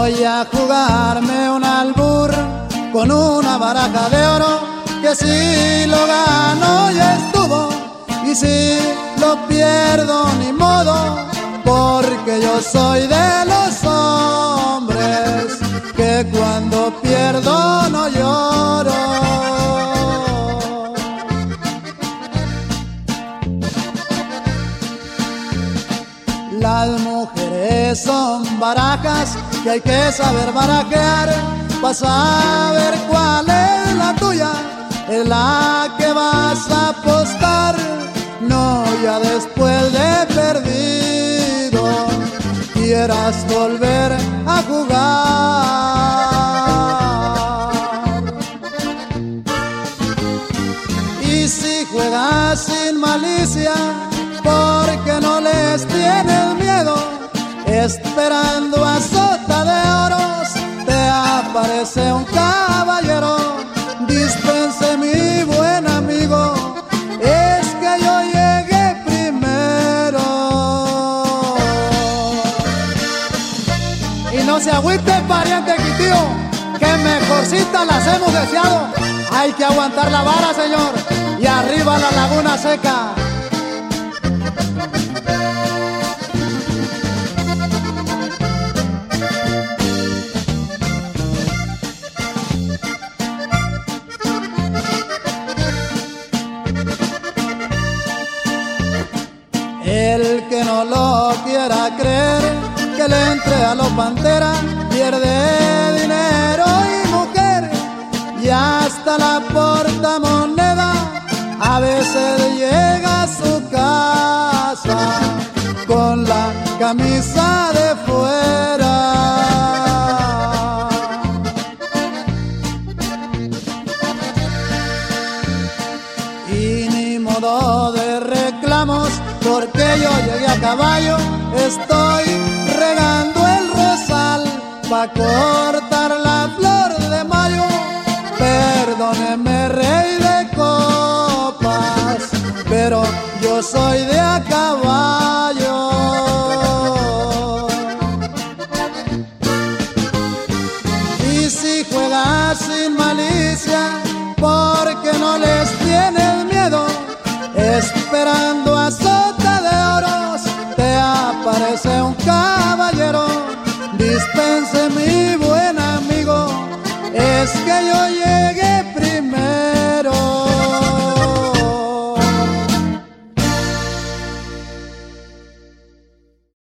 Voy a jugarme un albur con una baraja de oro, que si lo gano ya estuvo, y si lo pierdo ni modo, porque yo soy de los hombres que cuando pierdo no lloro. Las mujeres son barajas que hay que saber barajear para saber cuál es la tuya, es la que vas a apostar. No ya después de perdido quieras volver a jugar. Y si juegas sin malicia, porque no les tienes miedo, esperando a sota de oros, te aparece un caballero. Dispense mi buen amigo, es que yo llegué primero. Y no se agüite, pariente quitío, que mejorcita las hemos deseado. Hay que aguantar la vara, señor, y arriba la laguna seca. El que no lo quiera creer, que le entre a los Pantera, pierde dinero y mujer, y hasta la portamoneda a veces llega a su casa con la camisa de fuera. Y ni modo de reclamos, porque yo llegué a caballo, estoy regando el rosal pa' cortar la flor de mayo. Perdóneme, rey de copas, pero yo soy de a caballo. Y si juegas sin malicia, porque no les tienes